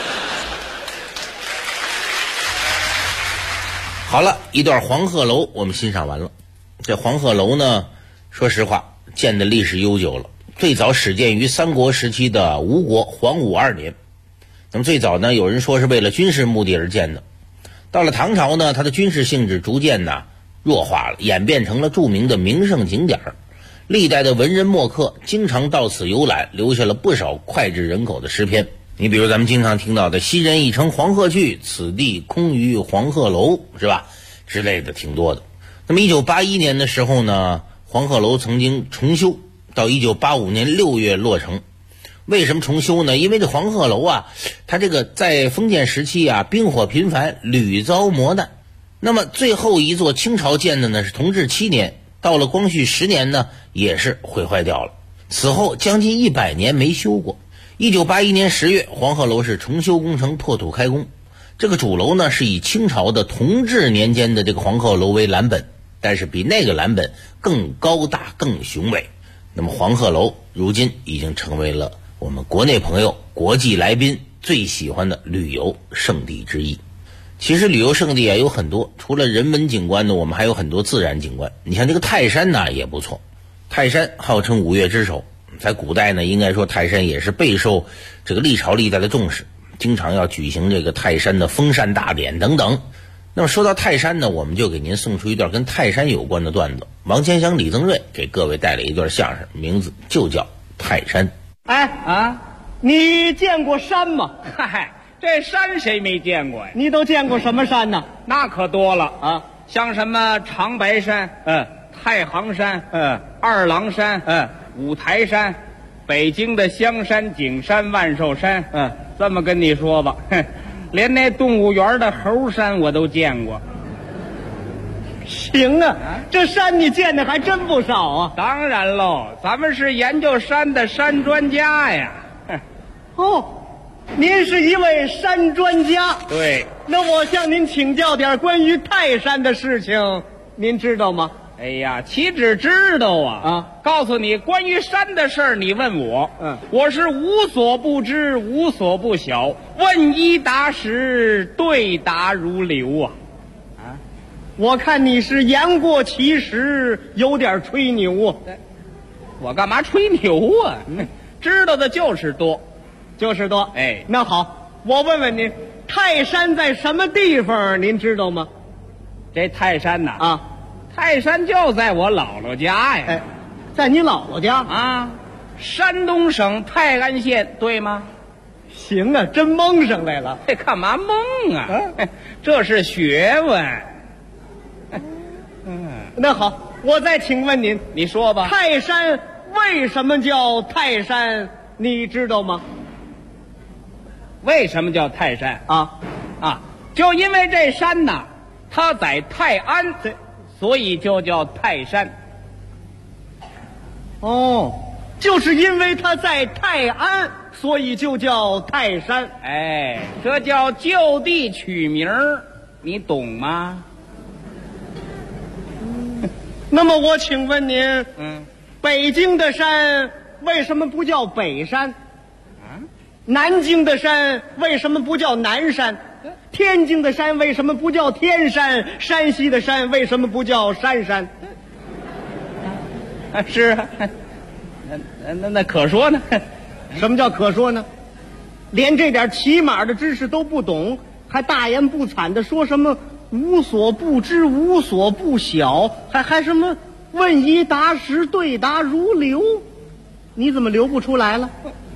好了，一段黄鹤楼我们欣赏完了。这黄鹤楼呢，说实话建的历史悠久了，最早始建于三国时期的吴国黄武2年。那么最早呢，有人说是为了军事目的而建的。到了唐朝呢，它的军事性质逐渐弱化了，演变成了著名的名胜景点。历代的文人墨客经常到此游览，留下了不少脍炙人口的诗篇。你比如咱们经常听到的昔人已乘黄鹤去，此地空余黄鹤楼，是吧？之类的挺多的。那么1981年的时候呢，黄鹤楼曾经重修，到1985年6月落成。为什么重修呢？因为这黄鹤楼啊，它这个在封建时期啊，兵火频繁，屡遭磨难。那么最后一座清朝建的呢是同治7年，到了光绪10年呢也是毁坏掉了。此后将近100年没修过。1981年10月，黄鹤楼是重修工程破土开工。这个主楼呢是以清朝的同治年间的这个黄鹤楼为蓝本，但是比那个蓝本更高大更雄伟。那么黄鹤楼如今已经成为了我们国内朋友、国际来宾最喜欢的旅游胜地之一。其实旅游胜地啊有很多，除了人文景观呢，我们还有很多自然景观。你像这个泰山呢也不错，泰山号称5岳之首，在古代呢，应该说泰山也是备受这个历朝历代的重视，经常要举行这个泰山的封禅大典等等。那么说到泰山呢，我们就给您送出一段跟泰山有关的段子。王千祥、李增瑞给各位带来一段相声，名字就叫泰山。 哎啊，你见过山吗？嗨，这山谁没见过呀？你都见过什么山呢？那可多了啊，像什么长白山，太行山，二郎山，五台山，北京的香山、景山、万寿山，这么跟你说吧，连那动物园的猴山我都见过。行啊，这山你见的还真不少啊。当然喽，咱们是研究山的山专家呀。哦，您是一位山专家。对，那我向您请教点关于泰山的事情，您知道吗？哎呀，岂止知道啊！告诉你关于山的事儿，你问我，我是无所不知，无所不晓，问一答十，对答如流啊！我看你是言过其实，有点吹牛啊！我干嘛吹牛啊？知道的就是多，就是多。哎，那好，我问问您，泰山在什么地方？您知道吗？这泰山呐，泰山就在我姥姥家呀。哎，在你姥姥家啊？山东省泰安县，对吗？行啊，真蒙上来了。这干嘛蒙啊？这是学问。那好，我再请问您，你说吧。泰山为什么叫泰山？你知道吗？为什么叫泰山？ 就因为这山呐，它在泰安，所以就叫泰山。 哦，就是因为它在泰安，所以就叫泰山。 哎，这叫就地取名，你懂吗？ 那么我请问您，北京的山为什么不叫北山？南京的山为什么不叫南山？天津的山为什么不叫天山？山西的山为什么不叫山山？ 是啊，那可说呢？ 什么叫可说呢？连这点起码的知识都不懂，还大言不惭的说什么无所不知、无所不晓，还什么问一答十、对答如流，你怎么流不出来了？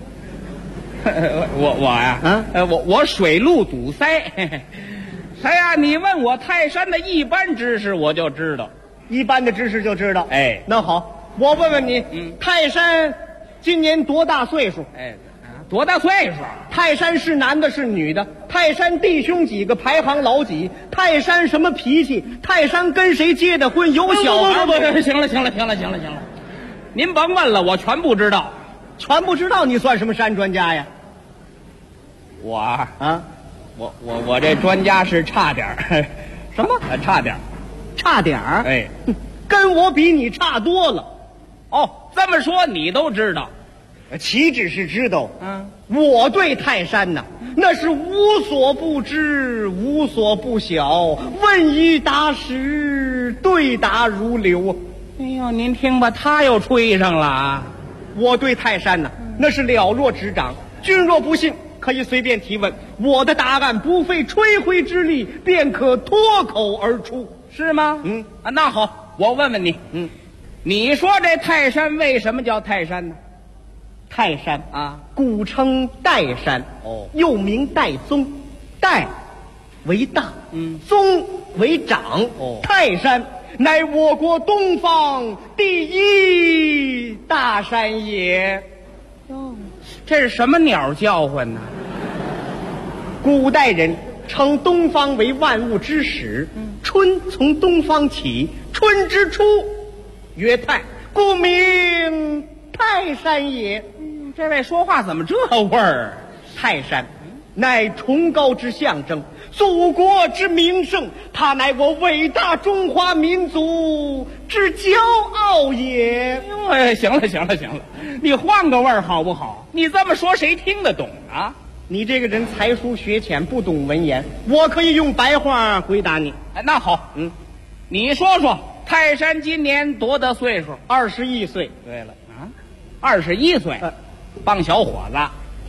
我呀，我水路堵塞。哎呀，你问我泰山的一般知识，我就知道， 一般的知识就知道。 哎， 那好，我问问你，泰山今年多大岁数？ 哎，多大岁数？ 泰山是男的是女的？泰山弟兄几个，排行老几？泰山什么脾气？泰山跟谁结的婚？有小孩吗？ 行了，您甭问了，我全不知道。 全不知道，你算什么山专家呀？ 我啊，我这专家是差点儿。什么？差点儿？ 差点儿？ 哎， 跟我比你差多了。 哦，这么说你都知道？ 岂止是知道，我对泰山呐，那是无所不知，无所不晓，问一答十，对答如流。 哎呦，您听吧，他又吹上了啊！ 我对泰山呐，那是了若指掌。君若不信，可以随便提问，我的答案不费吹灰之力便可脱口而出， 是吗？那好，我问问你，你说这泰山为什么叫泰山呢？ 泰山啊， 古称岱山，又名岱宗，岱为大，宗为长，泰山乃我国东方第一大山也。 这是什么鸟叫唤呢？ 古代人称东方为万物之始，春从东方起，春之初曰泰，故名泰山也。 这位说话怎么这味儿？ 泰山乃崇高之象征，祖国之名胜，它乃我伟大中华民族之骄傲也。 哎，行了，你换个味儿好不好？你这么说谁听得懂啊？ 你这个人才疏学浅，不懂文言，我可以用白话回答你。 哎，那好，你说说泰山今年多大岁数 ？21岁。 对了啊，21岁，棒小伙子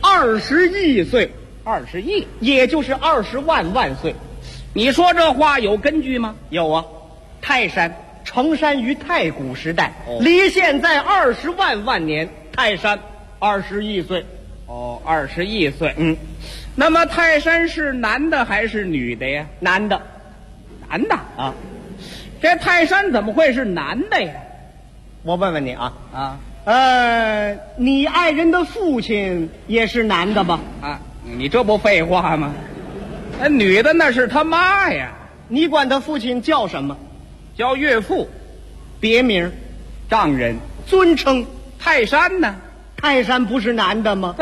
，21岁 ，20亿， 也就是20万岁。 你说这话有根据吗？ 有啊，泰山成山于太古时代，离现在20万年，泰山21岁。 21岁。那么泰山是男的还是女的呀？ 男的。 男的啊？这泰山怎么会是男的呀？ 我问问你啊，你爱人的父亲也是男的吧？ 啊，你这不废话吗？那女的那是他妈呀。 你管他父亲叫什么？ 叫岳父。 别名丈人。 尊称泰山呢？ 泰山不是男的吗？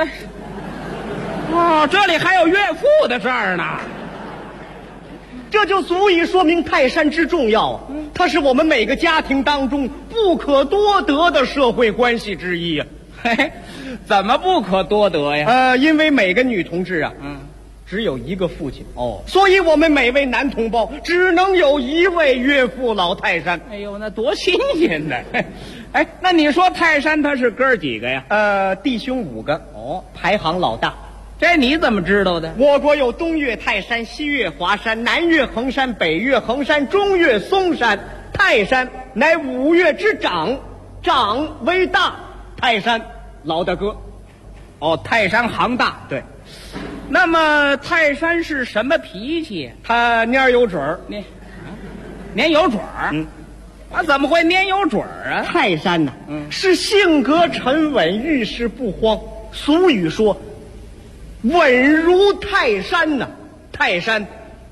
这里还有岳父的事儿呢。 这就足以说明泰山之重要啊！它是我们每个家庭当中不可多得的社会关系之一啊。 嘿，怎么不可多得呀？ 因为每个女同志啊，只有一个父亲所以我们每位男同胞只能有一位岳父老泰山。 哎呦，那多新鲜的！哎，那你说泰山他是哥几个呀？ 弟兄5个，排行老大。 这你怎么知道的？ 我国有东岳泰山、西岳华山、南岳衡山、北岳衡山、中岳嵩山。泰山乃5岳之长，长为大，泰山老大哥。 泰山行大。 对。 那么泰山是什么脾气？ 他蔫有准儿。 蔫有准儿？怎么会蔫有准儿啊？ 泰山是性格沉稳，遇事不慌。俗语说稳如泰山泰山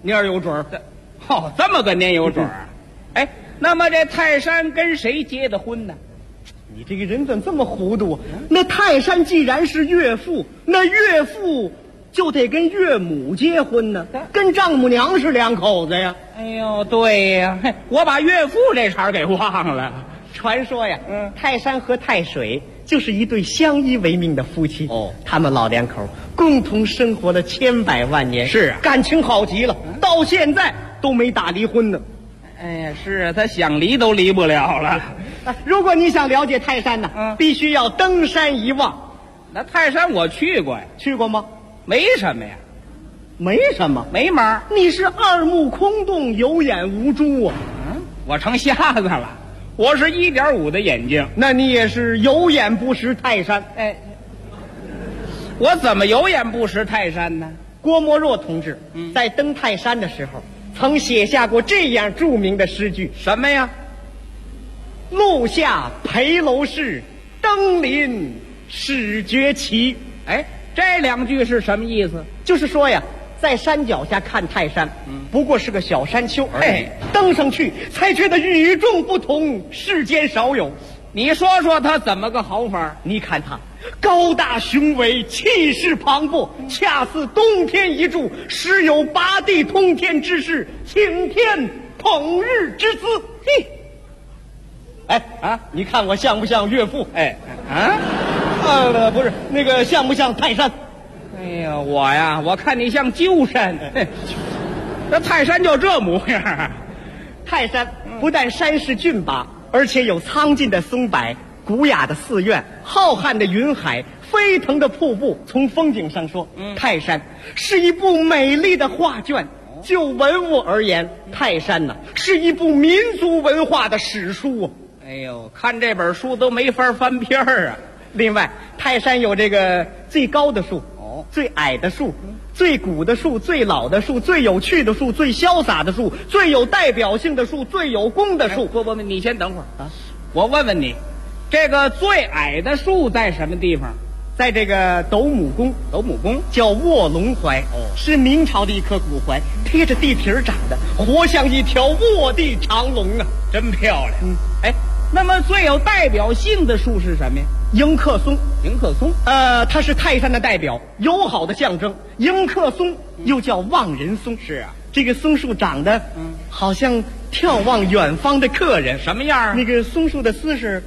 蔫儿有准儿。哦，这么个蔫有准儿。哎，那么这泰山跟谁结的婚呢？ 你这个人怎么这么糊涂啊？那泰山既然是岳父，那岳父就得跟岳母结婚呢，跟丈母娘是两口子呀。 哎呦，对呀，我把岳父这茬给忘了。 传说呀，泰山和泰水就是一对相依为命的夫妻。哦，他们老两口共同生活了千百万年， 是啊， 感情好极了，到现在都没打离婚呢。 哎呀，是啊，他想离都离不了了。 如果你想了解泰山呢，必须要登山一望。 那泰山我去过呀， 去过吗？ 没什么呀， 没什么， 没门。 你是二目空洞，有眼无珠啊！ 我成瞎子了，我是1.5的眼睛。 那你也是有眼不识泰山。 哎，我怎么有眼不识泰山呢？ 郭沫若同志在登泰山的时候，曾写下过这样著名的诗句： 什么呀？ 路下陪楼市，登临始觉奇。 哎，这两句是什么意思？ 就是说呀，在山脚下看泰山，不过是个小山丘而已，登上去才觉得与众不同，世间少有。 你说说他怎么个好法？ 你看他高大雄伟，气势磅礴，恰似东天一柱，实有拔地通天之势，擎天捧日之姿。嘿，哎啊，你看我像不像岳父？ 哎不是那个像不像泰山？ 哎呀，我看你像鸠山。这泰山就这模样。 泰山不但山势峻拔，而且有苍劲的松柏，古雅的寺院，浩瀚的云海，飞腾的瀑布。从风景上说，泰山是一部美丽的画卷。就文物而言，泰山呢是一部民族文化的史书啊。 哎呦，看这本书都没法翻篇儿啊。 另外，泰山有这个最高的树，最矮的树，最古的树，最老的树，最有趣的树，最潇洒的树，最有代表性的树，最有功的树。 不，你先等会儿啊，我问问你，这个最矮的树在什么地方？ 在这个斗母宫。 斗母宫叫卧龙槐，是明朝的一棵古槐，贴着地皮长的，活像一条卧地长龙啊， 真漂亮。哎，那么最有代表性的树是什么呀？ 迎客松。 迎客松， 它是泰山的代表，友好的象征。迎客松又叫望人松。 是啊， 这个松树长得，好像眺望远方的客人。 什么样啊？ 那个松树的丝是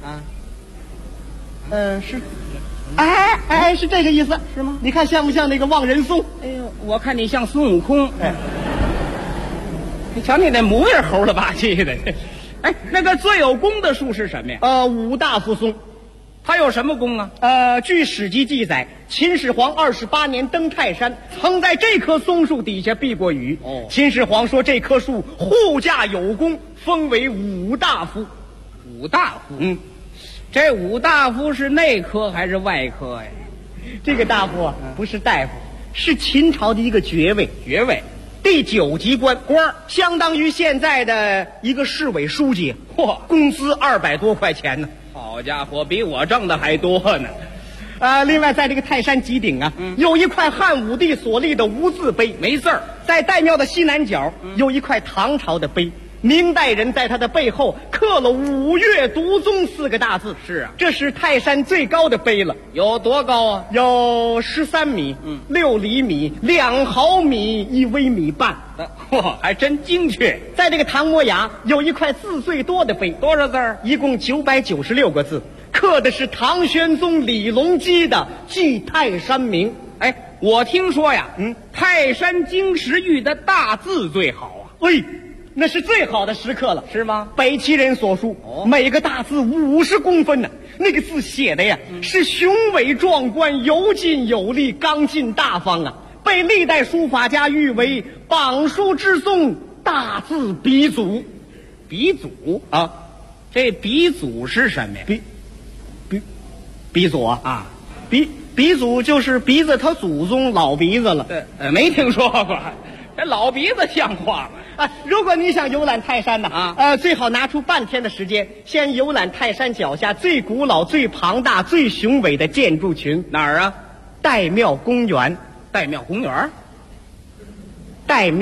是，是这个意思，是吗？你看像不像那个望人松？ 哎呦，我看你像孙悟空。你瞧你那模样，猴了吧唧的。哎，那个最有功的树是什么呀？ 五大夫松。 它有什么功啊？ 据史籍记载，秦始皇28年登泰山，曾在这棵松树底下避过雨。秦始皇说这棵树护驾有功，封为五大夫。 五大夫，这五大夫是内科还是外科呀？ 这个大夫不是大夫，是秦朝的一个爵位。 爵位， 第9级官，相当于现在的一个市委书记。 嚯， 工资200多块钱呢。 好家伙，比我挣的还多呢。 另外在这个泰山极顶啊，有一块汉武帝所立的无字碑， 没字儿。 在岱庙的西南角有一块唐朝的碑，明代人在它的背后刻了五岳独宗4个大字。 是啊， 这是泰山最高的碑了。 有多高啊？ 有13米，6厘米，2毫米，1微米半。 嚯，还真精确。 在这个唐摩崖有一块字最多的碑， 多少字儿？ 一共996个字，刻的是唐玄宗李隆基的《祭泰山铭》。 哎，我听说呀，泰山经石玉的大字最好啊。 那是最好的石刻了， 是吗？ 北齐人所书，每个大字50公分呢，那个字写的呀，是雄伟壮观，有劲有力，刚劲大方啊，被历代书法家誉为榜书之宗，大字鼻祖。 鼻祖啊，这鼻祖是什么呀？ 鼻祖啊，鼻祖就是鼻子他祖宗老鼻子了。 没听说过，这老鼻子像话吗？ 如果你想游览泰山呢，最好拿出半天的时间，先游览泰山脚下最古老、最庞大、最雄伟的建筑群。 哪儿啊？ 岱庙公园。 岱庙公园？ 岱庙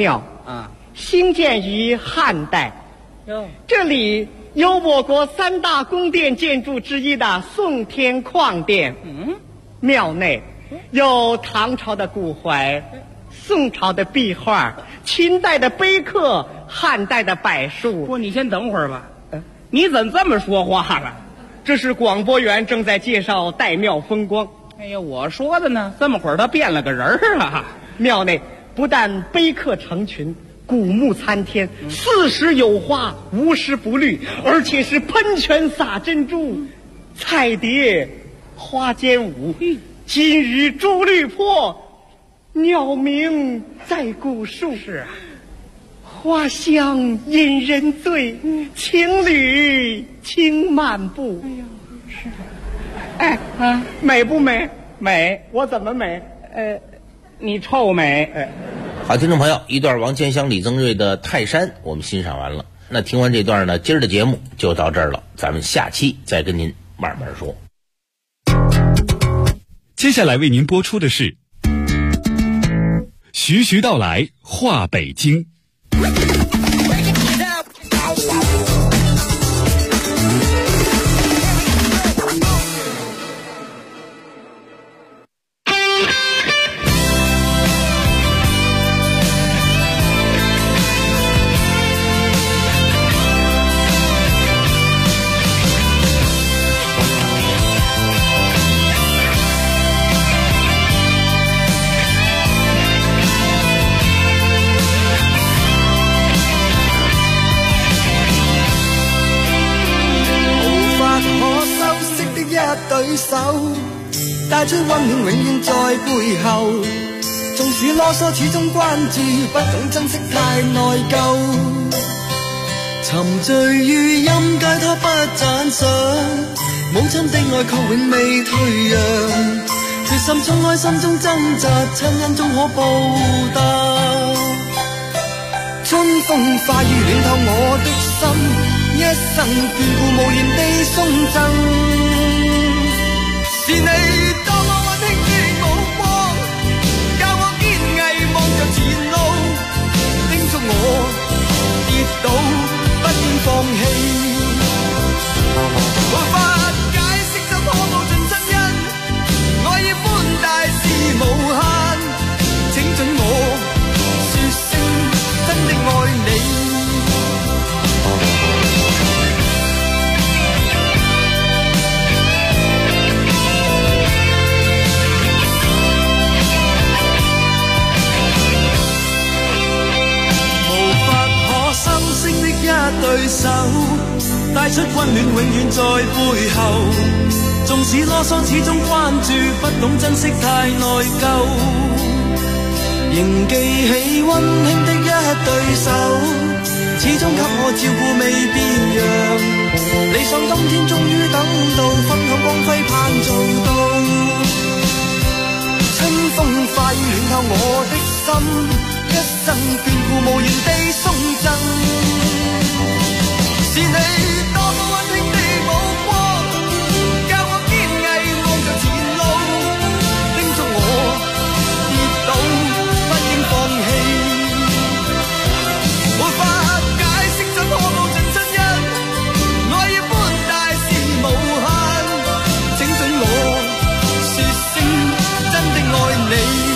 啊，兴建于汉代。这里有我国3大宫殿建筑之一的宋天旷殿。庙内有唐朝的古槐、宋朝的壁画、秦代的碑刻、汉代的柏树。 不，你先等会儿吧。你怎么这么说话了？ 这是广播员正在介绍岱庙风光。 哎呀，我说的呢，这么会儿他变了个人儿啊！ 庙内不但碑刻成群，古木参天，40有花，无时不绿，而且是喷泉洒珍珠，彩蝶花间舞，金鱼珠绿坡，鸟鸣在古树。 是啊， 花香引人醉，情侣轻漫步。哎呀，是。哎啊，美不美？ 美。 我怎么美？ 你臭美。 好，听众朋友，一段王千祥、李增瑞的《泰山》我们欣赏完了。那听完这段呢，今儿的节目就到这儿了，咱们下期再跟您慢慢说。 接下来为您播出的是徐徐道来话北京。 對手帶出溫暖永遠在背後，縱使囉嗦始終關注，不懂珍惜太內疚，沉醉於音階他不讚賞，母親的愛卻永未退讓，決心衝開心中掙扎，親恩終可報答，春風化雨暖透我的心，一生眷顧無言地送贈，是你多麼溫馨的目光，教我堅毅望着前路，叮囑我跌倒不應放棄，無法解釋怎可報盡親恩，愛意寬大是無限，請准我說聲真的愛你。對手帶出溫暖永遠在背後，縱使囉嗦始終關注，不懂珍惜太內疚，仍記起溫馨的一對手，始終給我照顧未變樣，理想今天終於等到，分享光輝盼做到，春風化雨暖透我的心，一生眷顧無言地送贈，是你多麼溫馨的目光，教我堅毅望着前路，叮囑我跌倒不應放棄，無法解釋怎可報盡親恩，愛意寬大是無限，請准我說聲真的愛你。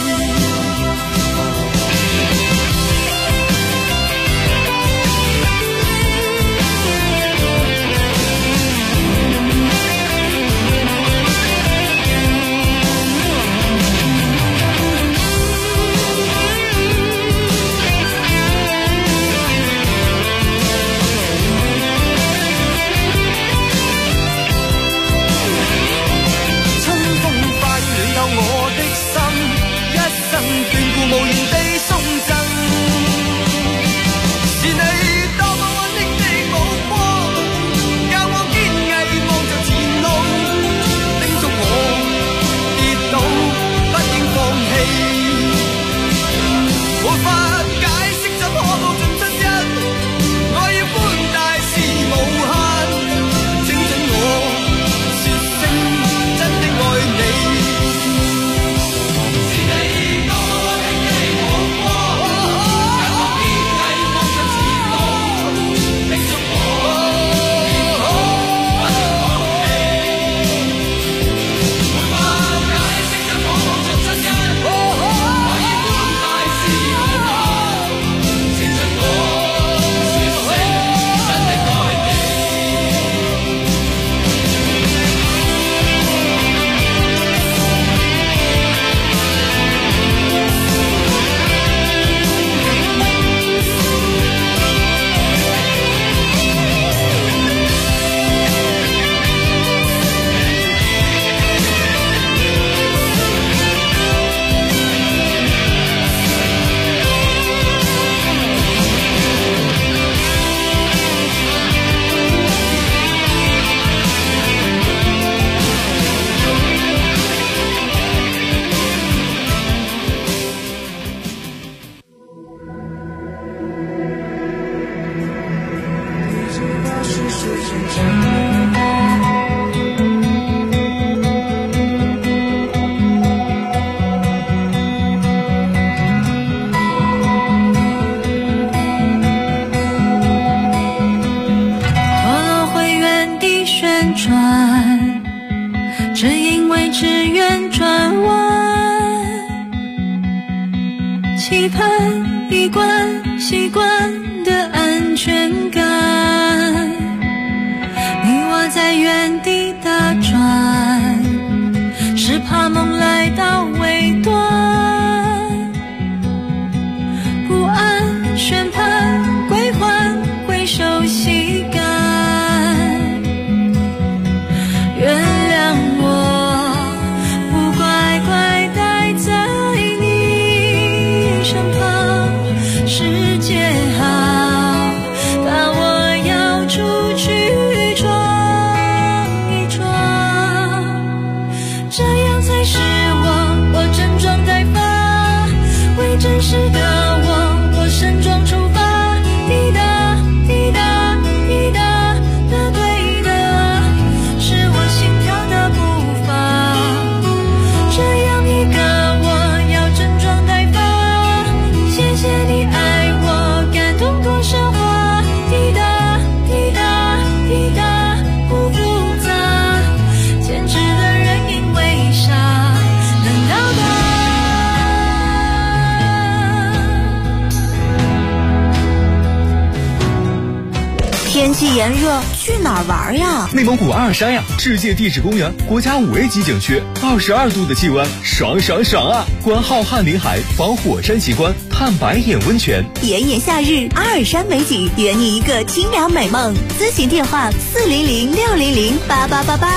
旋转，只因为只愿转弯，期盼一贯习惯的安全感，你我在原地打转，是怕梦来到尾端，不安宣判归还回首细感，原谅我不乖乖待在你身旁，世界好大，我要出去闯一闯，这样才是我整装待发，为真实的我盛装出发，滴答滴答滴答的对的是我心跳的步伐，这样一个我要整装待发，谢谢你爱我感动多少话，滴答滴答滴答不复杂，坚持的人因为傻能到达。 天气炎热，去哪儿玩呀？ 内蒙古阿尔山呀，世界地质公园，国家5A 级景区，22度的气温，爽爽爽啊！观浩瀚林海，访火山奇观，探白眼温泉。 炎炎夏日，阿尔山美景，圆你一个清凉美梦。咨询电话400-600-8888。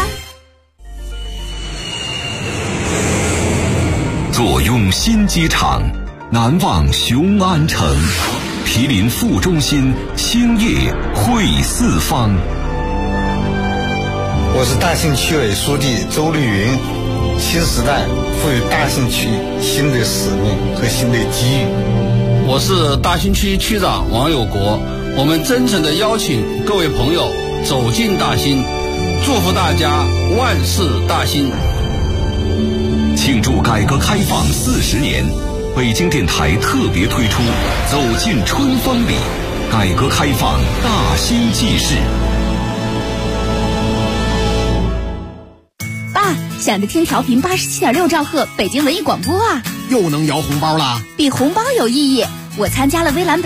坐拥新机场，难忘雄安城。毗邻副中心，兴业汇四方。 我是大兴区委书记周绿云。新时代赋予大兴区新的使命和新的机遇。 我是大兴区区长王有国。我们真诚地邀请各位朋友走进大兴，祝福大家万事大兴。 庆祝改革开放40年。北京电台特别推出走进春风里，改革开放大兴记事。 爸，想着听调频87.6兆赫北京文艺广播啊， 又能摇红包啦！ 比红包有意义，我参加了微蓝